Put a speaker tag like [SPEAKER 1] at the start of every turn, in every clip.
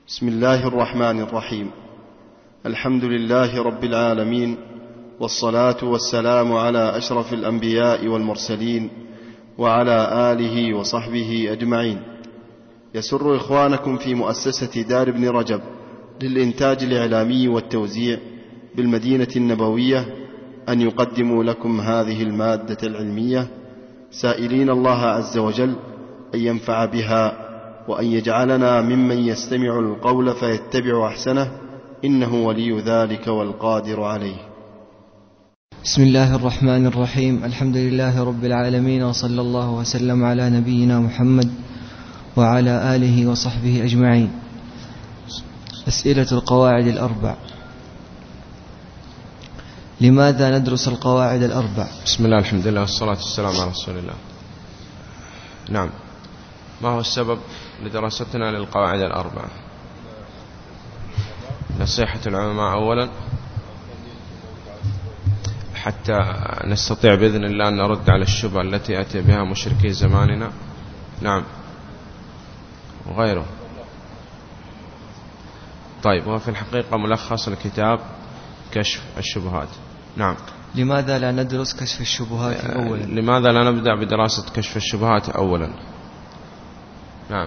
[SPEAKER 1] بسم الله الرحمن الرحيم. الحمد لله رب العالمين، والصلاة والسلام على أشرف الأنبياء والمرسلين وعلى آله وصحبه أجمعين. يسر إخوانكم في مؤسسة دار ابن رجب للإنتاج الإعلامي والتوزيع بالمدينة النبوية أن يقدموا لكم هذه المادة العلمية، سائلين الله عز وجل أن ينفع بها وأن يجعلنا ممن يستمع القول فيتبع أحسنه، إنه ولي ذلك والقادر عليه.
[SPEAKER 2] بسم الله الرحمن الرحيم. الحمد لله رب العالمين، وصلى الله وسلم على نبينا محمد وعلى آله وصحبه أجمعين. أسئلة القواعد الأربع. لماذا ندرس القواعد الأربع؟
[SPEAKER 3] بسم الله، الحمد لله، والصلاة والسلام على رسول الله. نعم، ما هو السبب لدراستنا للقواعد الأربع؟ نصيحة العلماء أولا، حتى نستطيع بإذن الله أن نرد على الشبهة التي أتى بها مشركي زماننا. نعم، وغيره. طيب، وفي الحقيقة ملخص الكتاب كشف الشبهات. نعم.
[SPEAKER 2] لماذا لا ندرس كشف الشبهات أولا؟
[SPEAKER 3] لماذا لا نبدأ بدراسة كشف الشبهات أولا؟ نعم.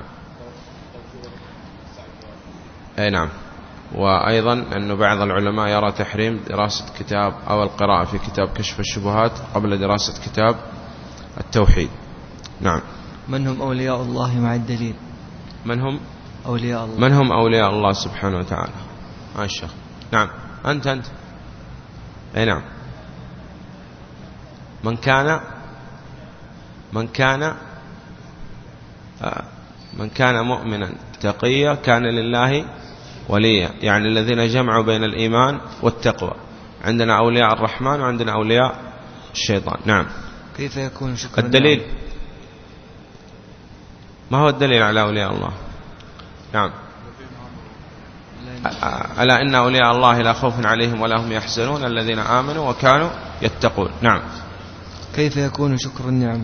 [SPEAKER 3] أي نعم. وأيضا أن بعض العلماء يرى تحريم دراسة كتاب أو القراءة في كتاب كشف الشبهات قبل دراسة كتاب التوحيد. نعم.
[SPEAKER 2] من هم أولياء الله مع الدليل؟
[SPEAKER 3] من هم
[SPEAKER 2] أولياء الله؟
[SPEAKER 3] من هم أولياء الله سبحانه وتعالى؟ الشيخ. نعم. أنت أي نعم. من كان مؤمنا تقيا كان لله وليا، يعني الذين جمعوا بين الإيمان والتقوى. عندنا أولياء الرحمن وعندنا أولياء الشيطان. نعم.
[SPEAKER 2] كيف يكون شكرا؟
[SPEAKER 3] الدليل، ما هو الدليل على أولياء الله؟ نعم. ألا إن أولياء الله لا خوف عليهم ولا هم يحزنون الذين آمنوا وكانوا يتقون. نعم.
[SPEAKER 2] كيف يكون شكر النعمة؟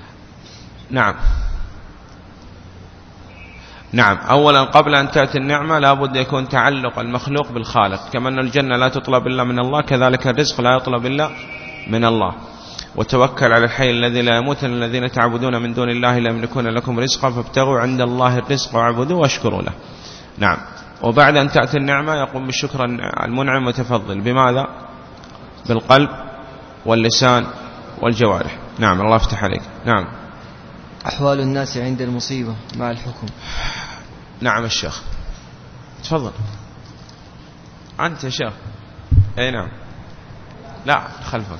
[SPEAKER 3] نعم. أولا قبل أن تأتي النعمة لابد يكون تعلق المخلوق بالخالق، كما أن الجنة لا تطلب إلا من الله، كذلك الرزق لا يطلب إلا من الله. وتوكل على الحي الذي لا يموت، الذين تعبدون من دون الله لا يملكون لكم رزقا فابتغوا عند الله الرزق واعبدوه واشكروا له. نعم. وبعد أن تأتي النعمة يقوم بالشكر المنعم متفضل. بماذا؟ بالقلب واللسان والجوارح. نعم. الله يفتح عليك. نعم.
[SPEAKER 2] أحوال الناس عند المصيبة مع الحكم.
[SPEAKER 3] نعم الشيخ، تفضل. أنت يا شيخ. أي نعم. لا خلفك.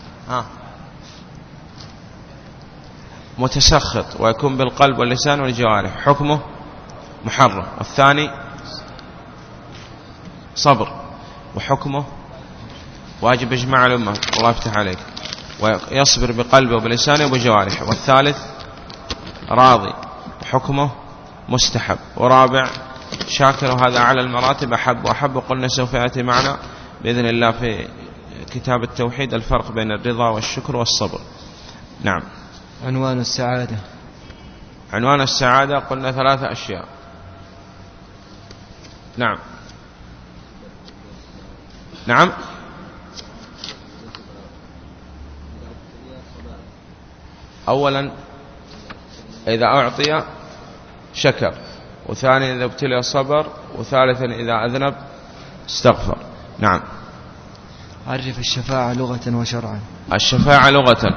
[SPEAKER 3] متسخط ويكون بالقلب واللسان والجوارح، حكمه محرم. الثاني صبر، وحكمه واجب إجماع الأمة. الله يفتح عليك. ويصبر بقلبه وبلسانه وبجوارحه. والثالث راضي، حكمه مستحب. ورابع شاكر، وهذا على المراتب. أحب قلنا سوف يأتي معنا بإذن الله في كتاب التوحيد الفرق بين الرضا والشكر والصبر. نعم.
[SPEAKER 2] عنوان السعادة.
[SPEAKER 3] عنوان السعادة قلنا 3 أشياء. نعم. أولا إذا أعطي شكر، وثانيا إذا ابتلي صبر، وثالثا إذا أذنب استغفر. نعم.
[SPEAKER 2] عرف الشفاعة لغة وشرعا.
[SPEAKER 3] الشفاعة لغة،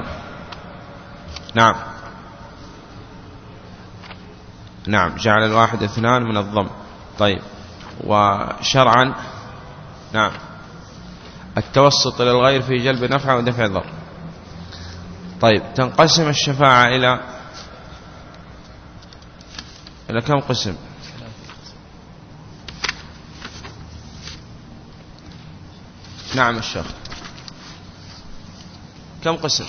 [SPEAKER 3] نعم جعل الواحد 2 من الضم. طيب. وشرعا نعم التوسط للغير في جلب نفع ودفع ضر. طيب، تنقسم الشفاعة إلى كم قسم؟ نعم الشيخ، كم قسم؟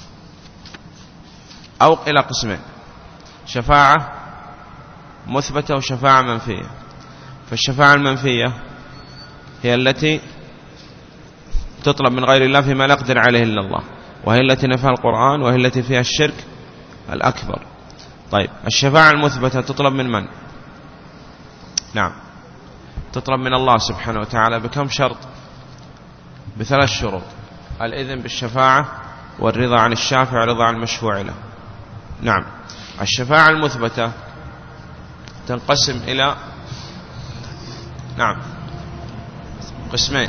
[SPEAKER 3] أو إلى قسمين: شفاعة مثبتة وشفاعة منفية. فالشفاعة المنفية هي التي تطلب من غير الله فيما لا يقدر عليه إلا الله، وهي التي نفاها القرآن، وهي التي فيها الشرك الأكبر. طيب، الشفاعة المثبتة تطلب من من؟ نعم، تطلب من الله سبحانه وتعالى بكم شرط؟ ب3 شروط: الإذن بالشفاعة، والرضا عن الشافع، والرضا عن المشفوع له. نعم. الشفاعة المثبتة تنقسم إلى قسمين: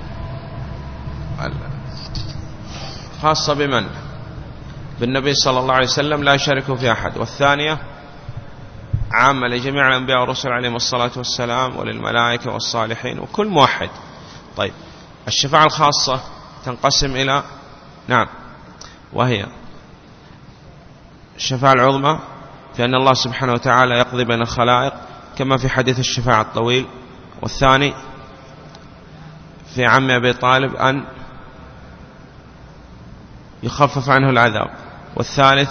[SPEAKER 3] خاصة بمن؟ بالنبي صلى الله عليه وسلم لا يشارك في أحد، والثانية عامة لجميع الأنبياء والرسل عليهم الصلاة والسلام، وللملائكة والصالحين وكل موحد. طيب، الشفاعة الخاصة تنقسم إلى وهي الشفاعة العظمى، في أن الله سبحانه وتعالى يقضي بين الخلائق كما في حديث الشفاعة الطويل، والثاني في عم أبي طالب أن يخفف عنه العذاب، والثالث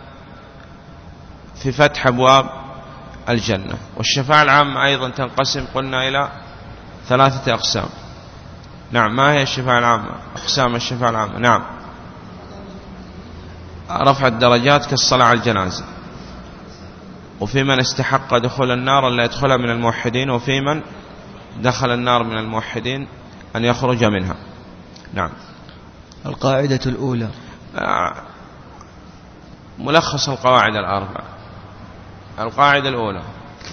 [SPEAKER 3] في فتح أبواب الجنة. والشفاعة العامة أيضا تنقسم قلنا إلى 3 أقسام. ما هي الشفاعة العامة؟ أقسام الشفاعة العامة: رفع الدرجات كالصلاة على الجنازة، وفي من استحق دخول النار أن لا يدخلها من الموحدين، وفي من دخل النار من الموحدين أن يخرج منها.
[SPEAKER 2] القاعدة الأولى
[SPEAKER 3] ملخص القواعد ال4. القاعدة الأولى: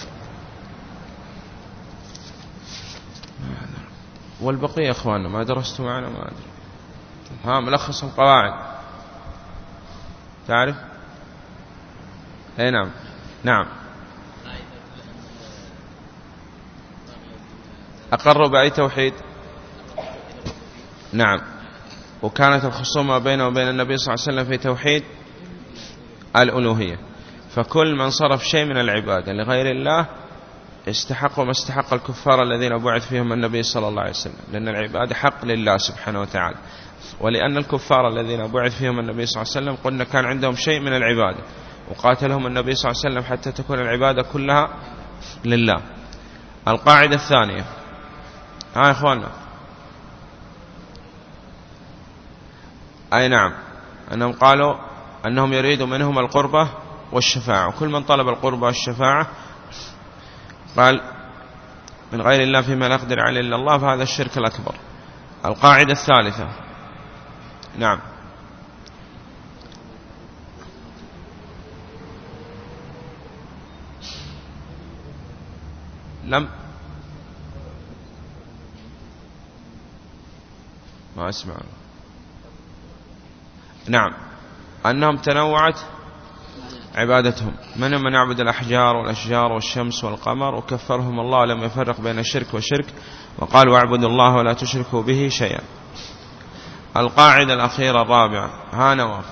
[SPEAKER 3] والبقية أخواننا ما درستوا معنا، ما أدري. ملخص القواعد تعرف؟ نعم. أقروا بأي توحيد؟ وكانت الخصومة بينه وبين النبي صلى الله عليه وسلم في توحيد الألوهية، فكل من صرف شيء من العبادة لغير الله استحقوا ما استحق الكفار الذين بعث فيهم النبي صلى الله عليه وسلم، لأن العبادة حق لله سبحانه وتعالى. ولأن الكفار الذين بعث فيهم النبي صلى الله عليه وسلم قلنا كان عندهم شيء من العبادة، وقاتلهم النبي صلى الله عليه وسلم حتى تكون العبادة كلها لله. القاعدة الثانية يا إخواننا، أنهم قالوا أنهم يريدوا منهم القربة والشفاعة، وكل من طلب القربة والشفاعة قال من غير الله فيما لا يقدر عليه إلا الله، فهذا الشرك الأكبر. القاعدة الثالثة ما أسمع. أنهم تنوعت عبادتهم، منهم من يعبد الأحجار والأشجار والشمس والقمر، وكفرهم الله ولم يفرق بين الشرك والشرك، وقال واعبدوا الله ولا تشركوا به شيئا. القاعدة الأخيرة الرابعة: نواف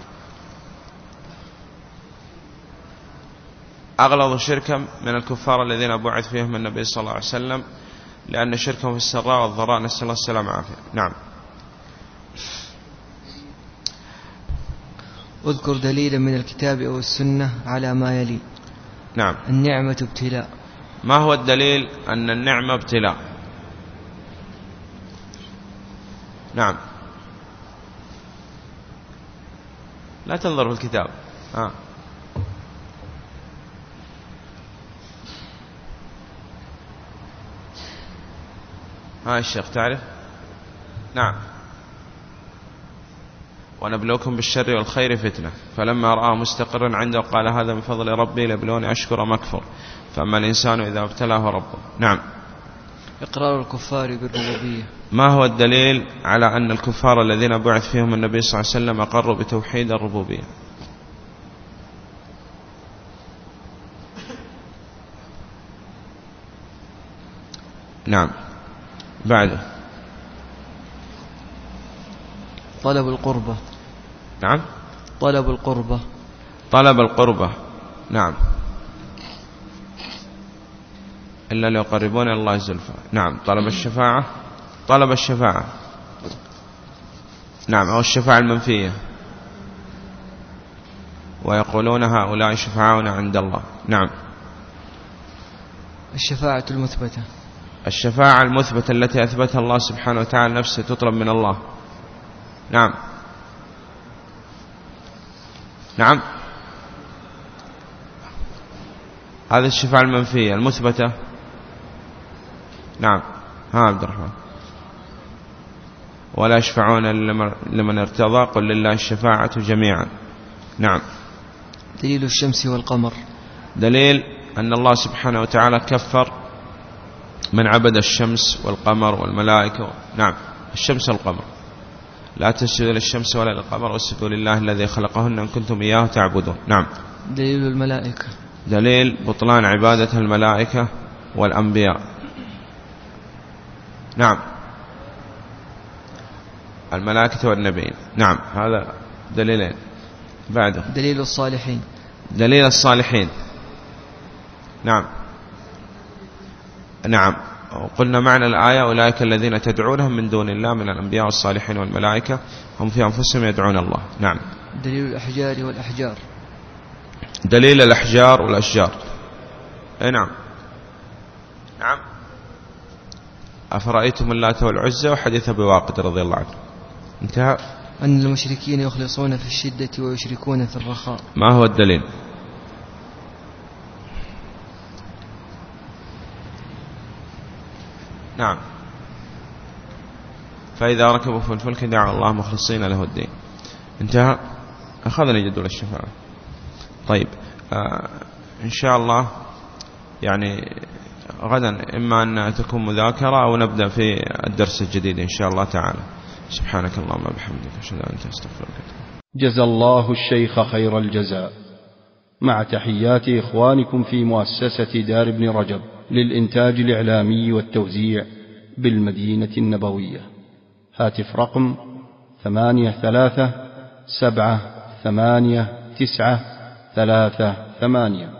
[SPEAKER 3] أغلظ شركا من الكفار الذين بعث فيهم النبي صلى الله عليه وسلم، لأن شركهم في السراء والضراء، نسأل الله السلامة والعافية.
[SPEAKER 2] اذكر دليلا من الكتاب أو السنة على ما يلي. النعمة ابتلاء.
[SPEAKER 3] ما هو الدليل أن النعمة ابتلاء؟ لا تنظر في الكتاب. الشيخ تعرف؟ ونبلوكم بالشر والخير فتنة، فلما رآه مستقرا عنده قال هذا من فضل ربي ليبلوني أشكر أم أكفر، فأما الإنسان إذا ابتلاه ربه.
[SPEAKER 2] إقرار الكفار بالربوبية.
[SPEAKER 3] ما هو الدليل على أن الكفار الذين بعث فيهم النبي صلى الله عليه وسلم أقروا بتوحيد الربوبية؟ بعده
[SPEAKER 2] طلب القربة.
[SPEAKER 3] طلب القربة. إلا ليقربون إلى الله زلفى. طلب الشفاعة. أو الشفاعة المنفية، ويقولون هؤلاء شفعاؤنا عند الله.
[SPEAKER 2] الشفاعة المثبتة.
[SPEAKER 3] الشفاعة المثبتة التي أثبتها الله سبحانه وتعالى نفسه تطلب من الله. هذه الشفاعة المنفية. المثبتة نعم. ها عبد الرحمن. ولا يشفعون لمن ارتضى قل لله الشفاعة جميعا. نعم.
[SPEAKER 2] دليل الشمس والقمر.
[SPEAKER 3] دليل أن الله سبحانه وتعالى كفر من عبد الشمس والقمر والملائكة. نعم. الشمس والقمر، لا تسجدوا للشمس ولا للقمر واسجدوا لله الذي خلقهن إن كنتم إياه تعبدون. نعم.
[SPEAKER 2] دليل الملائكة.
[SPEAKER 3] دليل بطلان عبادة الملائكة والأنبياء. نعم. الملائكة والنبيين. نعم. هذا دليلين. بعده
[SPEAKER 2] دليل الصالحين.
[SPEAKER 3] دليل الصالحين. نعم. نعم. وقلنا معنى الآية أولئك الذين تدعونهم من دون الله من الأنبياء والصالحين والملائكة هم في أنفسهم يدعون الله. نعم.
[SPEAKER 2] دليل الأحجار والأحجار.
[SPEAKER 3] دليل الأحجار والأشجار. نعم. نعم. أفرأيتم اللات والعزى وحديث أبي واقد رضي الله عنه. انتهى.
[SPEAKER 2] أن المشركين يخلصون في الشدة ويشركون في الرخاء.
[SPEAKER 3] ما هو الدليل؟ نعم. فإذا ركبوا في الفلك دعوا الله مخلصين له الدين. انتهى. أخذنا جدول الشفاعة. طيب إن شاء الله يعني غدا إما أن تكون مذاكرة أو نبدأ في الدرس الجديد إن شاء الله تعالى. سبحانك اللهم وبحمدك أشهد أن لا إله إلا أنت أستغفرك.
[SPEAKER 1] جزا الله الشيخ خير الجزاء، مع تحيات إخوانكم في مؤسسة دار ابن رجب للإنتاج الإعلامي والتوزيع بالمدينة النبوية. هاتف رقم 83 7 8 9 3 8.